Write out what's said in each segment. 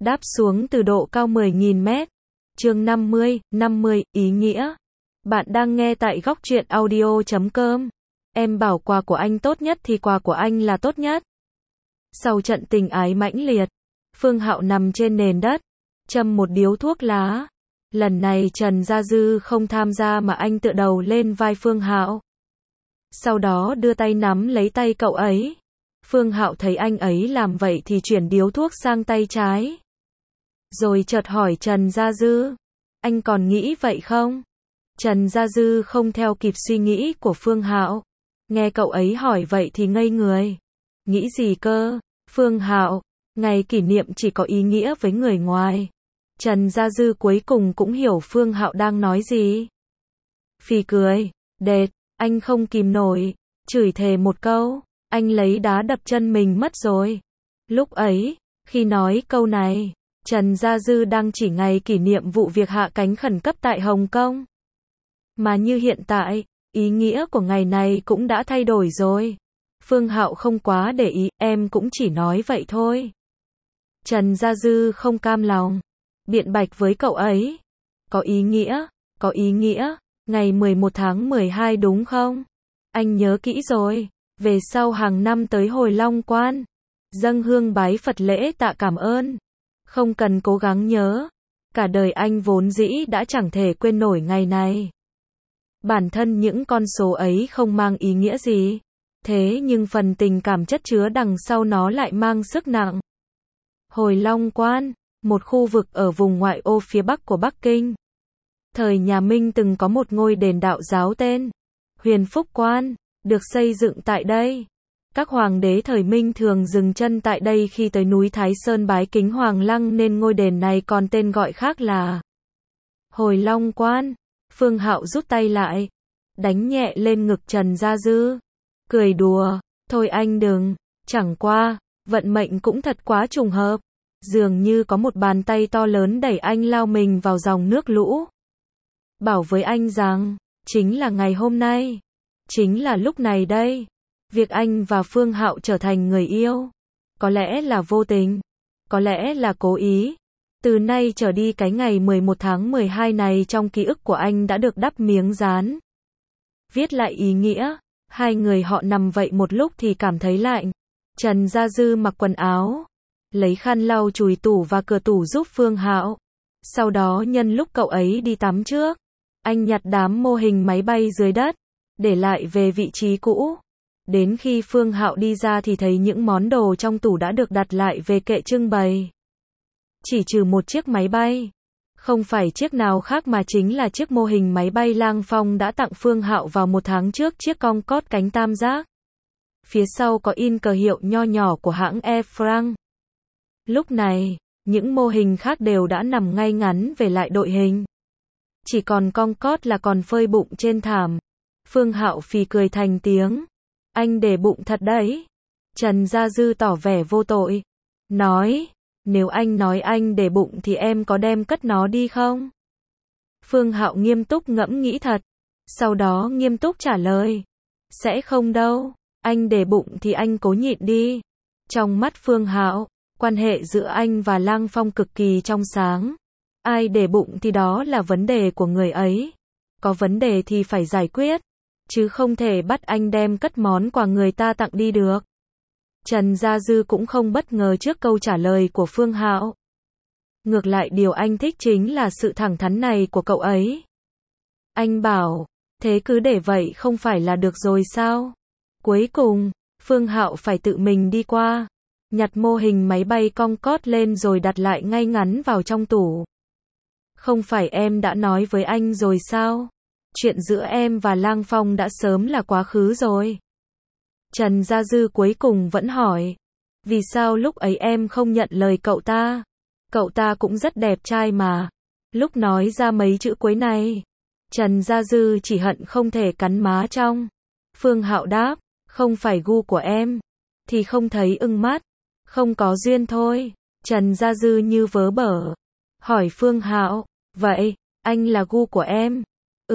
đáp xuống từ độ cao 10.000 mét. Chương 50, ý nghĩa. Bạn đang nghe tại góc truyện audio.com. Em bảo quà của anh tốt nhất thì quà của anh là tốt nhất. Sau trận tình ái mãnh liệt, Phương Hạo nằm trên nền đất, châm một điếu thuốc lá. Lần này Trần Gia Dư không tham gia mà anh tựa đầu lên vai Phương Hạo. Sau đó đưa tay nắm lấy tay cậu ấy. Phương Hạo thấy anh ấy làm vậy thì chuyển điếu thuốc sang tay trái. Rồi chợt hỏi Trần Gia Dư, anh còn nghĩ vậy không? Trần Gia Dư không theo kịp suy nghĩ của Phương Hạo. Nghe cậu ấy hỏi vậy thì ngây người. Nghĩ gì cơ? Phương Hạo, ngày kỷ niệm chỉ có ý nghĩa với người ngoài. Trần Gia Dư cuối cùng cũng hiểu Phương Hạo đang nói gì. Phì cười, đệt, anh không kìm nổi, chửi thề một câu, anh lấy đá đập chân mình mất rồi. Lúc ấy, khi nói câu này, Trần Gia Dư đang chỉ ngày kỷ niệm vụ việc hạ cánh khẩn cấp tại Hồng Kông. Mà như hiện tại, ý nghĩa của ngày này cũng đã thay đổi rồi. Phương Hạo không quá để ý, em cũng chỉ nói vậy thôi. Trần Gia Dư không cam lòng, biện bạch với cậu ấy. Có ý nghĩa, ngày 11 tháng 12 đúng không? Anh nhớ kỹ rồi, về sau hàng năm tới Hồi Long Quan, dâng hương bái Phật lễ tạ cảm ơn. Không cần cố gắng nhớ, cả đời anh vốn dĩ đã chẳng thể quên nổi ngày này. Bản thân những con số ấy không mang ý nghĩa gì, thế nhưng phần tình cảm chất chứa đằng sau nó lại mang sức nặng. Hồi Long Quan, một khu vực ở vùng ngoại ô phía bắc của Bắc Kinh. Thời nhà Minh từng có một ngôi đền đạo giáo tên Huyền Phúc Quan, được xây dựng tại đây. Các hoàng đế thời Minh thường dừng chân tại đây khi tới núi Thái Sơn bái kính Hoàng Lăng nên ngôi đền này còn tên gọi khác là Hồi Long Quan. Phương Hạo rút tay lại, đánh nhẹ lên ngực Trần Gia Dư, cười đùa, thôi anh đừng, chẳng qua, vận mệnh cũng thật quá trùng hợp. Dường như có một bàn tay to lớn đẩy anh lao mình vào dòng nước lũ. Bảo với anh rằng, chính là ngày hôm nay, chính là lúc này đây. Việc anh và Phương Hạo trở thành người yêu, có lẽ là vô tình, có lẽ là cố ý. Từ nay trở đi cái ngày 11 tháng 12 này trong ký ức của anh đã được đắp miếng dán. Viết lại ý nghĩa, hai người họ nằm vậy một lúc thì cảm thấy lạnh. Trần Gia Dư mặc quần áo, lấy khăn lau chùi tủ và cửa tủ giúp Phương Hạo. Sau đó nhân lúc cậu ấy đi tắm trước, anh nhặt đám mô hình máy bay dưới đất, để lại về vị trí cũ. Đến khi Phương Hạo đi ra thì thấy những món đồ trong tủ đã được đặt lại về kệ trưng bày. Chỉ trừ một chiếc máy bay. Không phải chiếc nào khác mà chính là chiếc mô hình máy bay Lang Phong đã tặng Phương Hạo vào 1 tháng trước, chiếc Concorde cánh tam giác. Phía sau có in cờ hiệu nho nhỏ của hãng Air France. Lúc này, những mô hình khác đều đã nằm ngay ngắn về lại đội hình. Chỉ còn Concorde là còn phơi bụng trên thảm. Phương Hạo phì cười thành tiếng. Anh để bụng thật đấy. Trần Gia Dư tỏ vẻ vô tội. Nói, nếu anh nói anh để bụng thì em có đem cất nó đi không? Phương Hạo nghiêm túc ngẫm nghĩ thật. Sau đó nghiêm túc trả lời. Sẽ không đâu. Anh để bụng thì anh cố nhịn đi. Trong mắt Phương Hạo, quan hệ giữa anh và Lang Phong cực kỳ trong sáng. Ai để bụng thì đó là vấn đề của người ấy. Có vấn đề thì phải giải quyết, chứ không thể bắt anh đem cất món quà người ta tặng đi được. Trần Gia Dư cũng không bất ngờ trước câu trả lời của Phương Hạo. Ngược lại điều anh thích chính là sự thẳng thắn này của cậu ấy. Anh bảo, thế cứ để vậy không phải là được rồi sao? Cuối cùng, Phương Hạo phải tự mình đi qua, nhặt mô hình máy bay Concorde lên rồi đặt lại ngay ngắn vào trong tủ. Không phải em đã nói với anh rồi sao? Chuyện giữa em và Lang Phong đã sớm là quá khứ rồi. Trần Gia Dư cuối cùng vẫn hỏi. Vì sao lúc ấy em không nhận lời cậu ta? Cậu ta cũng rất đẹp trai mà. Lúc nói ra mấy chữ cuối này, Trần Gia Dư chỉ hận không thể cắn má trong. Phương Hạo đáp, không phải gu của em, thì không thấy ưng mắt. Không có duyên thôi. Trần Gia Dư như vớ bở. Hỏi Phương Hạo, vậy, anh là gu của em?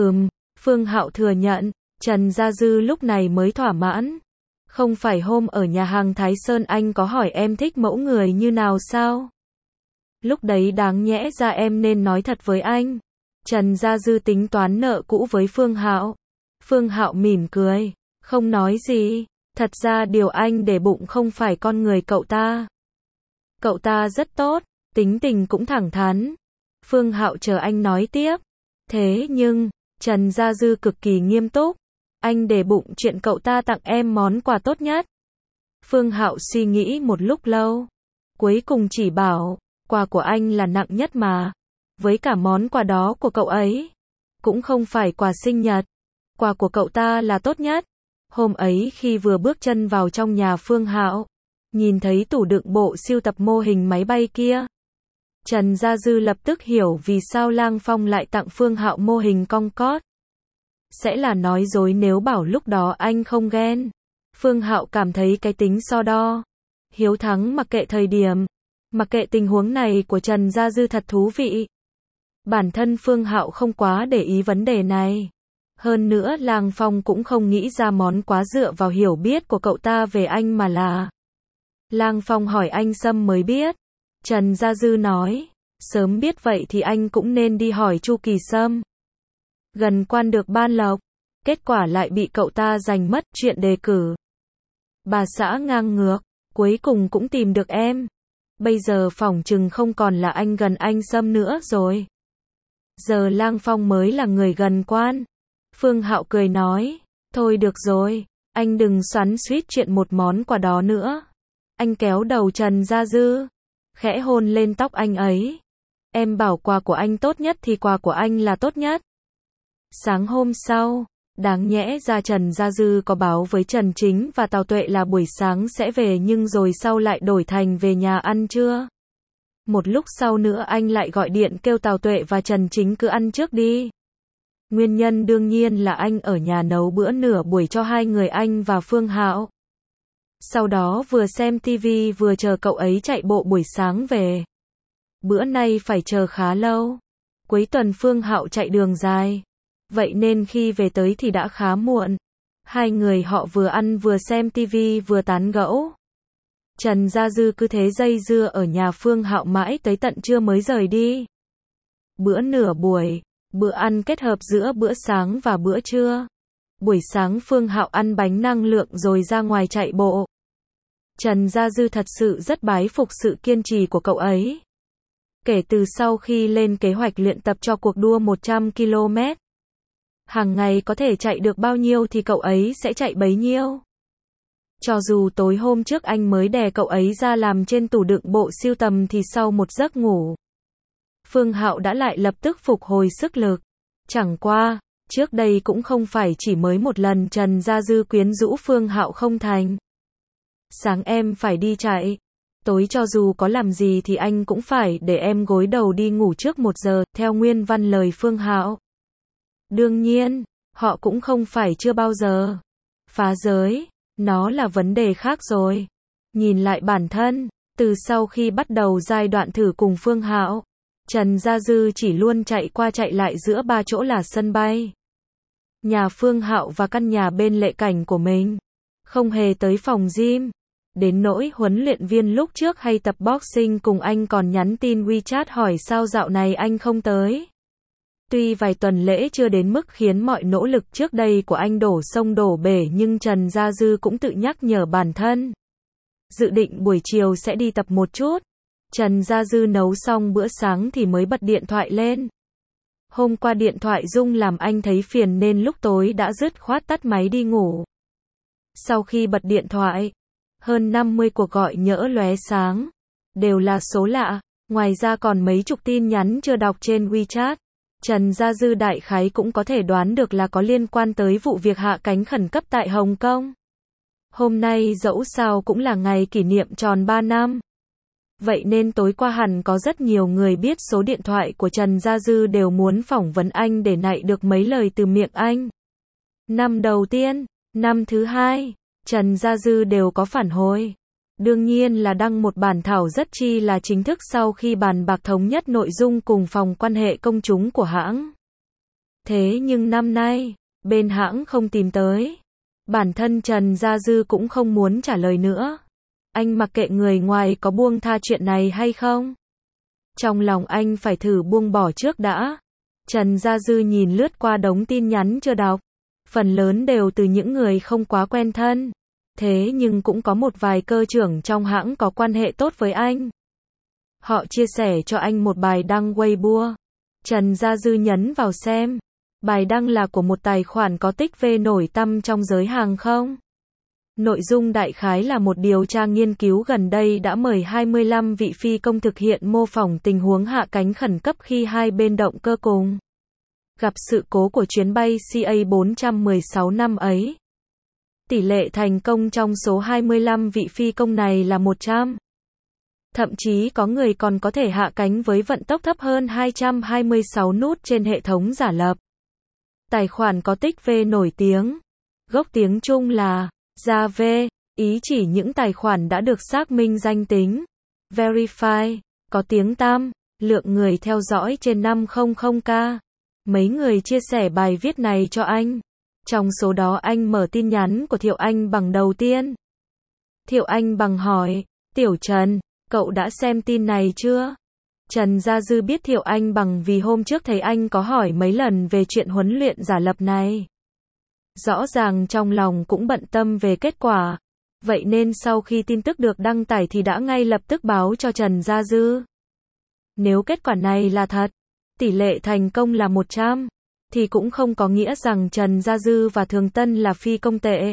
Phương Hạo thừa nhận. Trần Gia Dư lúc này mới thỏa mãn. Không phải hôm ở nhà hàng Thái Sơn anh có hỏi em thích mẫu người như nào sao? Lúc đấy đáng nhẽ ra em nên nói thật với anh. Trần Gia Dư tính toán nợ cũ với Phương Hạo. Phương Hạo mỉm cười, không nói gì. Thật ra điều anh để bụng không phải con người cậu ta. Cậu ta rất tốt, tính tình cũng thẳng thắn. Phương Hạo chờ anh nói tiếp. Thế nhưng, Trần Gia Dư cực kỳ nghiêm túc. Anh để bụng chuyện cậu ta tặng em món quà tốt nhất. Phương Hạo suy nghĩ một lúc lâu. Cuối cùng chỉ bảo, quà của anh là nặng nhất mà. Với cả món quà đó của cậu ấy. Cũng không phải quà sinh nhật. Quà của cậu ta là tốt nhất. Hôm ấy khi vừa bước chân vào trong nhà Phương Hạo, nhìn thấy tủ đựng bộ sưu tập mô hình máy bay kia. Trần Gia Dư lập tức hiểu vì sao Lang Phong lại tặng Phương Hạo mô hình Concorde. Sẽ là nói dối nếu bảo lúc đó anh không ghen. Phương Hạo cảm thấy cái tính so đo, hiếu thắng mặc kệ thời điểm, mặc kệ tình huống này của Trần Gia Dư thật thú vị. Bản thân Phương Hạo không quá để ý vấn đề này. Hơn nữa Lang Phong cũng không nghĩ ra món quá dựa vào hiểu biết của cậu ta về anh mà là. Lang Phong hỏi anh Sâm mới biết. Trần Gia Dư nói, sớm biết vậy thì anh cũng nên đi hỏi Chu Kỳ Sâm. Gần quan được ban lộc, kết quả lại bị cậu ta giành mất chuyện đề cử. Bà xã ngang ngược, cuối cùng cũng tìm được em. Bây giờ phỏng chừng không còn là anh gần anh Sâm nữa rồi. Giờ Lang Phong mới là người gần quan. Phương Hạo cười nói, thôi được rồi, anh đừng xoắn xuýt chuyện một món quà đó nữa. Anh kéo đầu Trần Gia Dư, khẽ hôn lên tóc anh ấy. Em bảo quà của anh tốt nhất thì quà của anh là tốt nhất. Sáng hôm sau, đáng nhẽ ra Trần Gia Dư có báo với Trần Chính và Tào Tuệ là buổi sáng sẽ về nhưng rồi sau lại đổi thành về nhà ăn trưa. Một lúc sau nữa anh lại gọi điện kêu Tào Tuệ và Trần Chính cứ ăn trước đi. Nguyên nhân đương nhiên là anh ở nhà nấu bữa nửa buổi cho hai người anh và Phương Hạo. Sau đó vừa xem tivi vừa chờ cậu ấy chạy bộ buổi sáng về. Bữa nay phải chờ khá lâu. Cuối tuần Phương Hạo chạy đường dài. Vậy nên khi về tới thì đã khá muộn. Hai người họ vừa ăn vừa xem tivi vừa tán gẫu. Trần Gia Dư cứ thế dây dưa ở nhà Phương Hạo mãi tới tận trưa mới rời đi. Bữa nửa buổi, bữa ăn kết hợp giữa bữa sáng và bữa trưa. Buổi sáng Phương Hạo ăn bánh năng lượng rồi ra ngoài chạy bộ. Trần Gia Dư thật sự rất bái phục sự kiên trì của cậu ấy. Kể từ sau khi lên kế hoạch luyện tập cho cuộc đua 100 km, hàng ngày có thể chạy được bao nhiêu thì cậu ấy sẽ chạy bấy nhiêu. Cho dù tối hôm trước anh mới đè cậu ấy ra làm trên tủ đựng bộ sưu tầm thì sau một giấc ngủ, Phương Hạo đã lại lập tức phục hồi sức lực. Chẳng qua, trước đây cũng không phải chỉ mới một lần Trần Gia Dư quyến rũ Phương Hạo không thành. Sáng em phải đi chạy, tối cho dù có làm gì thì anh cũng phải để em gối đầu đi ngủ trước 1 giờ, theo nguyên văn lời Phương Hạo. Đương nhiên, họ cũng không phải chưa bao giờ phá giới, nó là vấn đề khác rồi. Nhìn lại bản thân, từ sau khi bắt đầu giai đoạn thử cùng Phương Hạo, Trần Gia Dư chỉ luôn chạy qua chạy lại giữa 3 chỗ là sân bay, nhà Phương Hạo và căn nhà bên Lệ Cảnh của mình. Không hề tới phòng gym. Đến nỗi huấn luyện viên lúc trước hay tập boxing cùng anh còn nhắn tin WeChat hỏi sao dạo này anh không tới. Tuy vài tuần lễ chưa đến mức khiến mọi nỗ lực trước đây của anh đổ sông đổ bể nhưng Trần Gia Dư cũng tự nhắc nhở bản thân. Dự định buổi chiều sẽ đi tập một chút. Trần Gia Dư nấu xong bữa sáng thì mới bật điện thoại lên. Hôm qua điện thoại rung làm anh thấy phiền nên lúc tối đã dứt khoát tắt máy đi ngủ. Sau khi bật điện thoại, hơn 50 cuộc gọi nhỡ lóe sáng. Đều là số lạ, ngoài ra còn mấy chục tin nhắn chưa đọc trên WeChat. Trần Gia Dư đại khái cũng có thể đoán được là có liên quan tới vụ việc hạ cánh khẩn cấp tại Hồng Kông. Hôm nay dẫu sao cũng là ngày kỷ niệm tròn 3 năm. Vậy nên tối qua hẳn có rất nhiều người biết số điện thoại của Trần Gia Dư đều muốn phỏng vấn anh để nại được mấy lời từ miệng anh. Năm đầu tiên, năm thứ hai, Trần Gia Dư đều có phản hồi. Đương nhiên là đăng một bản thảo rất chi là chính thức sau khi bàn bạc thống nhất nội dung cùng phòng quan hệ công chúng của hãng. Thế nhưng năm nay, bên hãng không tìm tới. Bản thân Trần Gia Dư cũng không muốn trả lời nữa. Anh mặc kệ người ngoài có buông tha chuyện này hay không. Trong lòng anh phải thử buông bỏ trước đã. Trần Gia Dư nhìn lướt qua đống tin nhắn chưa đọc. Phần lớn đều từ những người không quá quen thân. Thế nhưng cũng có một vài cơ trưởng trong hãng có quan hệ tốt với anh. Họ chia sẻ cho anh một bài đăng Weibo. Trần Gia Dư nhấn vào xem. Bài đăng là của một tài khoản có tích V nổi tăm trong giới hàng không. Nội dung đại khái là một điều tra nghiên cứu gần đây đã mời 25 vị phi công thực hiện mô phỏng tình huống hạ cánh khẩn cấp khi hai bên động cơ cùng gặp sự cố của chuyến bay CA416 năm ấy. Tỷ lệ thành công trong số 25 vị phi công này là 100. Thậm chí có người còn có thể hạ cánh với vận tốc thấp hơn 226 nút trên hệ thống giả lập. Tài khoản có tích V nổi tiếng. Gốc tiếng Trung là Gia V, ý chỉ những tài khoản đã được xác minh danh tính. Verify, có tiếng tăm, lượng người theo dõi trên 500k. Mấy người chia sẻ bài viết này cho anh. Trong số đó anh mở tin nhắn của Thiệu Anh Bằng đầu tiên. Thiệu Anh Bằng hỏi, Tiểu Trần, cậu đã xem tin này chưa? Trần Gia Dư biết Thiệu Anh Bằng vì hôm trước thấy anh có hỏi mấy lần về chuyện huấn luyện giả lập này. Rõ ràng trong lòng cũng bận tâm về kết quả. Vậy nên sau khi tin tức được đăng tải thì đã ngay lập tức báo cho Trần Gia Dư. Nếu kết quả này là thật, tỷ lệ thành công là 100, thì cũng không có nghĩa rằng Trần Gia Dư và Thường Tân là phi công tệ.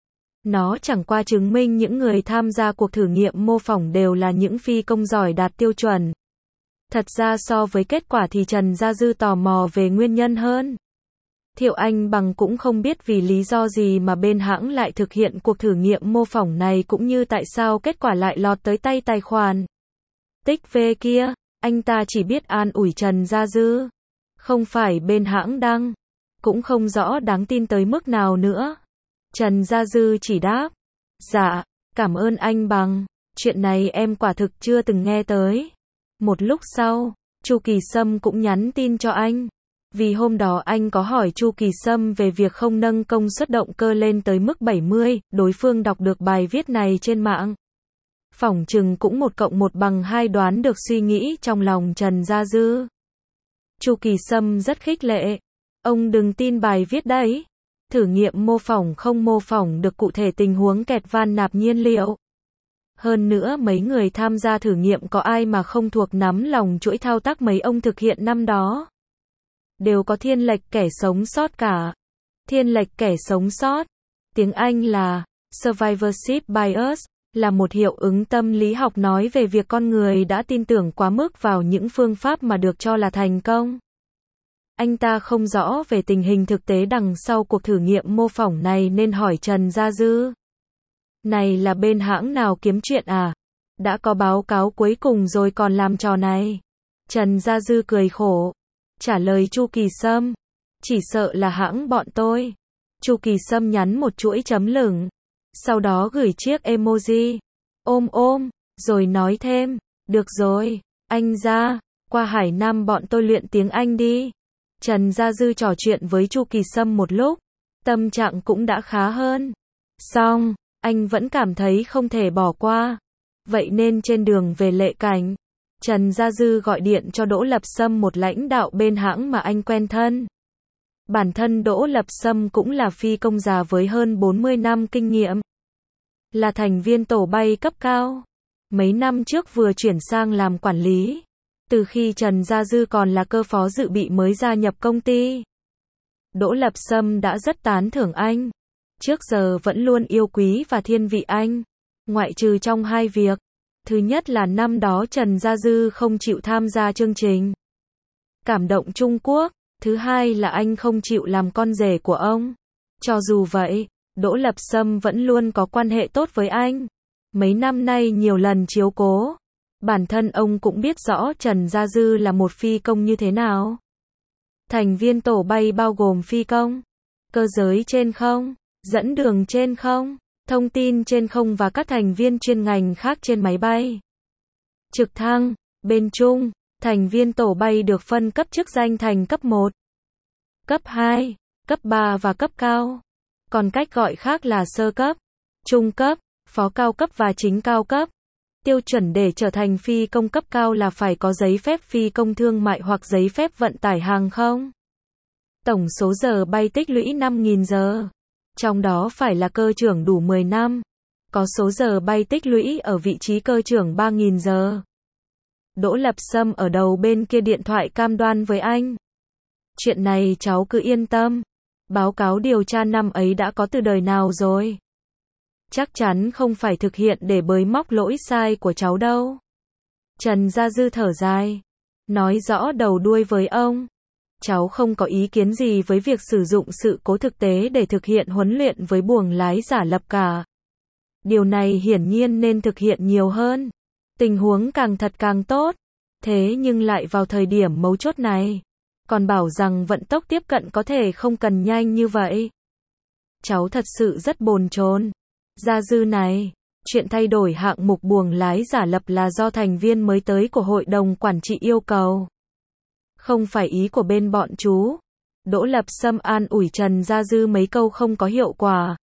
Nó chẳng qua chứng minh những người tham gia cuộc thử nghiệm mô phỏng đều là những phi công giỏi đạt tiêu chuẩn. Thật ra so với kết quả thì Trần Gia Dư tò mò về nguyên nhân hơn. Thiệu Anh Bằng cũng không biết vì lý do gì mà bên hãng lại thực hiện cuộc thử nghiệm mô phỏng này cũng như tại sao kết quả lại lọt tới tay tài khoản tích V kia. Anh ta chỉ biết an ủi Trần Gia Dư. Không phải bên hãng đăng. Cũng không rõ đáng tin tới mức nào nữa. Trần Gia Dư chỉ đáp. Dạ, cảm ơn anh Bằng. Chuyện này em quả thực chưa từng nghe tới. Một lúc sau, Chu Kỳ Sâm cũng nhắn tin cho anh. Vì hôm đó anh có hỏi Chu Kỳ Sâm về việc không nâng công suất động cơ lên tới mức 70, đối phương đọc được bài viết này trên mạng. Phỏng chừng cũng 1+1=2 đoán được suy nghĩ trong lòng Trần Gia Dư. Chu Kỳ Sâm rất khích lệ. Ông đừng tin bài viết đấy. Thử nghiệm mô phỏng không mô phỏng được cụ thể tình huống kẹt van nạp nhiên liệu. Hơn nữa mấy người tham gia thử nghiệm có ai mà không thuộc nắm lòng chuỗi thao tác mấy ông thực hiện năm đó. Đều có thiên lệch kẻ sống sót cả. Thiên lệch kẻ sống sót, tiếng Anh là survivorship bias, là một hiệu ứng tâm lý học nói về việc con người đã tin tưởng quá mức vào những phương pháp mà được cho là thành công. Anh ta không rõ về tình hình thực tế đằng sau cuộc thử nghiệm mô phỏng này nên hỏi Trần Gia Dư. Này là bên hãng nào kiếm chuyện à? Đã có báo cáo cuối cùng rồi còn làm trò này. Trần Gia Dư cười khổ. Trả lời Chu Kỳ Sâm. Chỉ sợ là hãng bọn tôi. Chu Kỳ Sâm nhắn một chuỗi chấm lửng. Sau đó gửi chiếc emoji. Ôm, rồi nói thêm. Được rồi, anh Gia, qua Hải Nam bọn tôi luyện tiếng Anh đi. Trần Gia Dư trò chuyện với Chu Kỳ Sâm một lúc. Tâm trạng cũng đã khá hơn. Xong, anh vẫn cảm thấy không thể bỏ qua. Vậy nên trên đường về Lệ Cảnh, Trần Gia Dư gọi điện cho Đỗ Lập Sâm, một lãnh đạo bên hãng mà anh quen thân. Bản thân Đỗ Lập Sâm cũng là phi công già với hơn 40 năm kinh nghiệm. Là thành viên tổ bay cấp cao. Mấy năm trước vừa chuyển sang làm quản lý. Từ khi Trần Gia Dư còn là cơ phó dự bị mới gia nhập công ty. Đỗ Lập Sâm đã rất tán thưởng anh. Trước giờ vẫn luôn yêu quý và thiên vị anh. Ngoại trừ trong hai việc. Thứ nhất là năm đó Trần Gia Dư không chịu tham gia chương trình Cảm động Trung Quốc. Thứ hai là anh không chịu làm con rể của ông. Cho dù vậy, Đỗ Lập Sâm vẫn luôn có quan hệ tốt với anh. Mấy năm nay nhiều lần chiếu cố. Bản thân ông cũng biết rõ Trần Gia Dư là một phi công như thế nào. Thành viên tổ bay bao gồm phi công, cơ giới trên không, dẫn đường trên không, thông tin trên không và các thành viên chuyên ngành khác trên máy bay. Trực thăng, bên Trung, thành viên tổ bay được phân cấp chức danh thành cấp 1, cấp 2, cấp 3 và cấp cao. Còn cách gọi khác là sơ cấp, trung cấp, phó cao cấp và chính cao cấp. Tiêu chuẩn để trở thành phi công cấp cao là phải có giấy phép phi công thương mại hoặc giấy phép vận tải hàng không. Tổng số giờ bay tích lũy 5.000 giờ. Trong đó phải là cơ trưởng đủ 10 năm. Có số giờ bay tích lũy ở vị trí cơ trưởng 3.000 giờ. Đỗ Lập Sâm ở đầu bên kia điện thoại cam đoan với anh. Chuyện này cháu cứ yên tâm. Báo cáo điều tra năm ấy đã có từ đời nào rồi. Chắc chắn không phải thực hiện để bới móc lỗi sai của cháu đâu. Trần Gia Dư thở dài. Nói rõ đầu đuôi với ông. Cháu không có ý kiến gì với việc sử dụng sự cố thực tế để thực hiện huấn luyện với buồng lái giả lập cả. Điều này hiển nhiên nên thực hiện nhiều hơn. Tình huống càng thật càng tốt. Thế nhưng lại vào thời điểm mấu chốt này. Còn bảo rằng vận tốc tiếp cận có thể không cần nhanh như vậy. Cháu thật sự rất bồn chồn. Gia Dư này, chuyện thay đổi hạng mục buồng lái giả lập là do thành viên mới tới của hội đồng quản trị yêu cầu. Không phải ý của bên bọn chú. Đỗ Lập Sâm an ủi Trần Gia Dư mấy câu không có hiệu quả.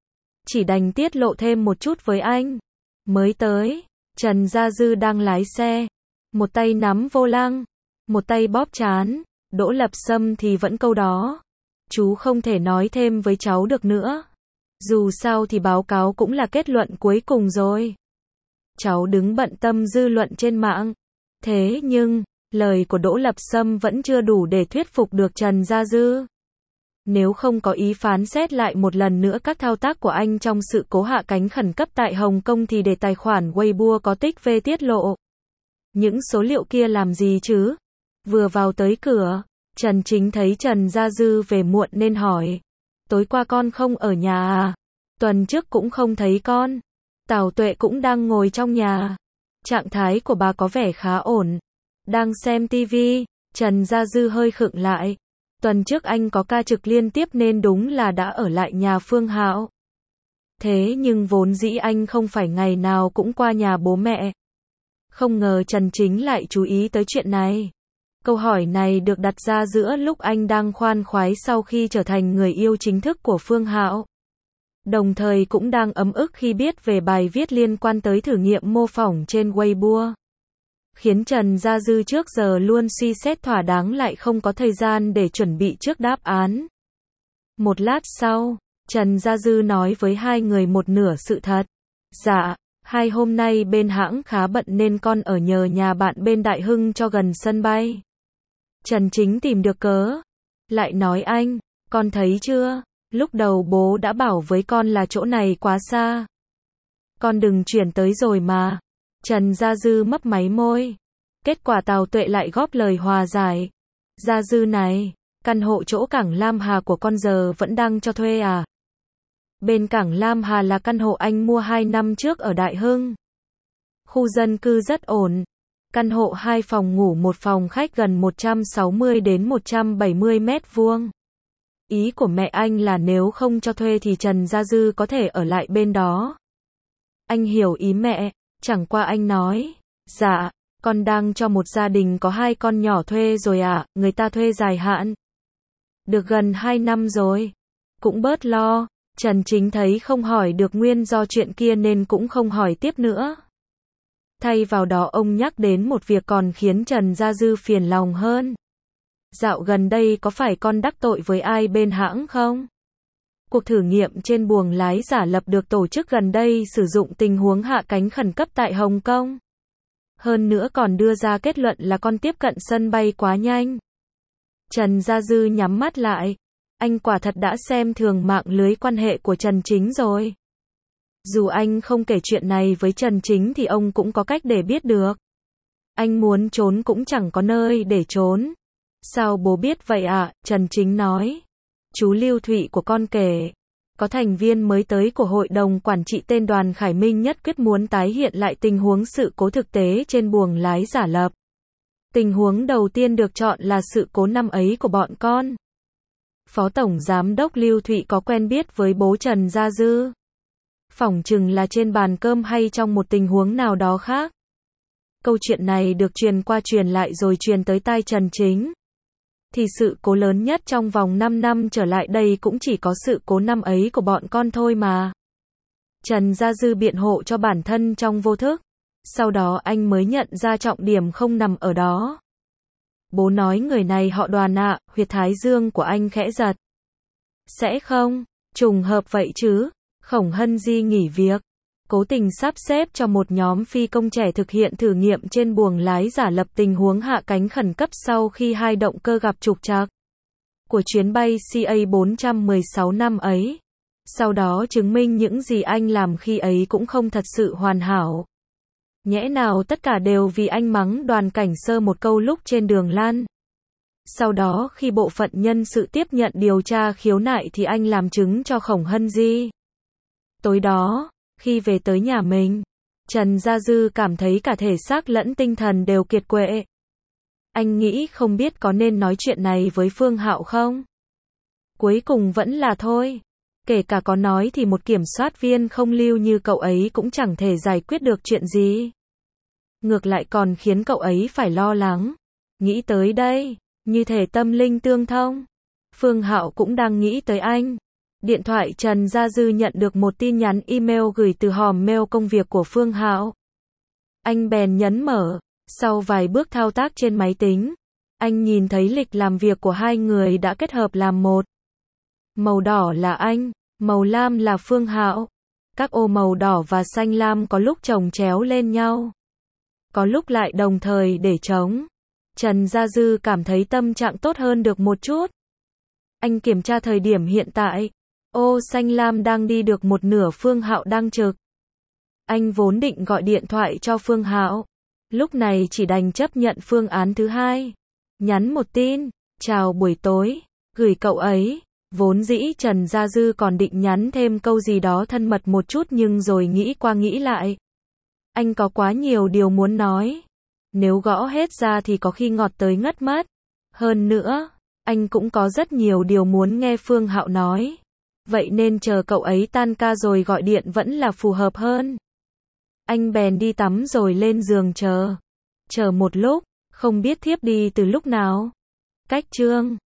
Chỉ đành tiết lộ thêm một chút với anh. Mới tới, Trần Gia Dư đang lái xe. Một tay nắm vô lăng, một tay bóp trán. Đỗ Lập Sâm thì vẫn câu đó. Chú không thể nói thêm với cháu được nữa. Dù sao thì báo cáo cũng là kết luận cuối cùng rồi. Cháu đứng bận tâm dư luận trên mạng. Thế nhưng, lời của Đỗ Lập Sâm vẫn chưa đủ để thuyết phục được Trần Gia Dư. Nếu không có ý phán xét lại một lần nữa các thao tác của anh trong sự cố hạ cánh khẩn cấp tại Hồng Kông thì để tài khoản Weibo có tích về tiết lộ. Những số liệu kia làm gì chứ? Vừa vào tới cửa, Trần Chính thấy Trần Gia Dư về muộn nên hỏi. Tối qua con không ở nhà à? Tuần trước cũng không thấy con. Tào Tuệ cũng đang ngồi trong nhà. Trạng thái của bà có vẻ khá ổn. Đang xem tivi, Trần Gia Dư hơi khựng lại. Tuần trước anh có ca trực liên tiếp nên đúng là đã ở lại nhà Phương Hạo. Thế nhưng vốn dĩ anh không phải ngày nào cũng qua nhà bố mẹ. Không ngờ Trần Chính lại chú ý tới chuyện này. Câu hỏi này được đặt ra giữa lúc anh đang khoan khoái sau khi trở thành người yêu chính thức của Phương Hạo. Đồng thời cũng đang ấm ức khi biết về bài viết liên quan tới thử nghiệm mô phỏng trên Weibo. Khiến Trần Gia Dư trước giờ luôn suy xét thỏa đáng lại không có thời gian để chuẩn bị trước đáp án. Một lát sau, Trần Gia Dư nói với hai người một nửa sự thật. Dạ, hai hôm nay bên hãng khá bận nên con ở nhờ nhà bạn bên Đại Hưng cho gần sân bay. Trần Chính tìm được cớ. Lại nói anh, con thấy chưa, lúc đầu bố đã bảo với con là chỗ này quá xa. Con đừng chuyển tới rồi mà. Trần Gia Dư mấp máy môi. Kết quả Tào Tuệ lại góp lời hòa giải. Gia Dư này, căn hộ chỗ Cảng Lam Hà của con giờ vẫn đang cho thuê à? Bên Cảng Lam Hà là căn hộ anh mua 2 năm trước ở Đại Hưng. Khu dân cư rất ổn. Căn hộ 2 phòng ngủ 1 phòng khách gần 160 đến 170 mét vuông. Ý của mẹ anh là nếu không cho thuê thì Trần Gia Dư có thể ở lại bên đó. Anh hiểu ý mẹ, chẳng qua anh nói. Dạ, con đang cho một gia đình có 2 con nhỏ thuê rồi ạ, người ta thuê dài hạn. Được gần 2 năm rồi. Cũng bớt lo. Trần Chính thấy không hỏi được nguyên do chuyện kia nên cũng không hỏi tiếp nữa. Thay vào đó ông nhắc đến một việc còn khiến Trần Gia Dư phiền lòng hơn. Dạo gần đây có phải con đắc tội với ai bên hãng không? Cuộc thử nghiệm trên buồng lái giả lập được tổ chức gần đây sử dụng tình huống hạ cánh khẩn cấp tại Hồng Kông. Hơn nữa còn đưa ra kết luận là con tiếp cận sân bay quá nhanh. Trần Gia Dư nhắm mắt lại. Anh quả thật đã xem thường mạng lưới quan hệ của Trần Chính rồi. Dù anh không kể chuyện này với Trần Chính thì ông cũng có cách để biết được. Anh muốn trốn cũng chẳng có nơi để trốn. Sao bố biết vậy ạ? Trần Chính nói. Chú Lưu Thụy của con kể. Có thành viên mới tới của hội đồng quản trị tên Đoàn Khải Minh nhất quyết muốn tái hiện lại tình huống sự cố thực tế trên buồng lái giả lập. Tình huống đầu tiên được chọn là sự cố năm ấy của bọn con. Phó Tổng Giám đốc Lưu Thụy có quen biết với bố Trần Gia Dư. Phỏng chừng là trên bàn cơm hay trong một tình huống nào đó khác. Câu chuyện này được truyền qua truyền lại rồi truyền tới tai Trần Chính. Thì sự cố lớn nhất trong vòng 5 năm trở lại đây cũng chỉ có sự cố năm ấy của bọn con thôi mà. Trần Gia Dư biện hộ cho bản thân trong vô thức. Sau đó anh mới nhận ra trọng điểm không nằm ở đó. Bố nói người này họ Đoàn ạ, huyệt thái dương của anh khẽ giật. Sẽ không, trùng hợp vậy chứ, Khổng Hân Di nghỉ việc. Cố tình sắp xếp cho một nhóm phi công trẻ thực hiện thử nghiệm trên buồng lái giả lập tình huống hạ cánh khẩn cấp sau khi hai động cơ gặp trục trặc của chuyến bay CA416 năm ấy. Sau đó chứng minh những gì anh làm khi ấy cũng không thật sự hoàn hảo. Nhẽ nào tất cả đều vì anh mắng Đoàn Cảnh Sơ một câu lúc trên đường lăn. Sau đó khi bộ phận nhân sự tiếp nhận điều tra khiếu nại thì anh làm chứng cho Khổng Hân Di. Tối đó, khi về tới nhà mình, Trần Gia Dư cảm thấy cả thể xác lẫn tinh thần đều kiệt quệ. Anh nghĩ không biết có nên nói chuyện này với Phương Hạo không? Cuối cùng vẫn là thôi. Kể cả có nói thì một kiểm soát viên không lưu như cậu ấy cũng chẳng thể giải quyết được chuyện gì. Ngược lại còn khiến cậu ấy phải lo lắng. Nghĩ tới đây, như thể tâm linh tương thông. Phương Hạo cũng đang nghĩ tới anh. Điện thoại Trần Gia Dư nhận được một tin nhắn email gửi từ hòm mail công việc của Phương Hạo. Anh bèn nhấn mở. Sau vài bước thao tác trên máy tính, anh nhìn thấy lịch làm việc của hai người đã kết hợp làm một. Màu đỏ là anh, màu lam là Phương Hạo. Các ô màu đỏ và xanh lam có lúc chồng chéo lên nhau, có lúc lại đồng thời để trống. Trần Gia Dư cảm thấy tâm trạng tốt hơn được một chút. Anh kiểm tra thời điểm hiện tại. Ô xanh lam đang đi được một nửa, Phương Hạo đang trực. Anh vốn định gọi điện thoại cho Phương Hạo. Lúc này chỉ đành chấp nhận phương án thứ hai. Nhắn một tin, chào buổi tối, gửi cậu ấy. Vốn dĩ Trần Gia Dư còn định nhắn thêm câu gì đó thân mật một chút nhưng rồi nghĩ qua nghĩ lại. Anh có quá nhiều điều muốn nói. Nếu gõ hết ra thì có khi ngọt tới ngất mất. Hơn nữa, anh cũng có rất nhiều điều muốn nghe Phương Hạo nói. Vậy nên chờ cậu ấy tan ca rồi gọi điện vẫn là phù hợp hơn. Anh bèn đi tắm rồi lên giường chờ. Chờ một lúc, không biết thiếp đi từ lúc nào. Cách chương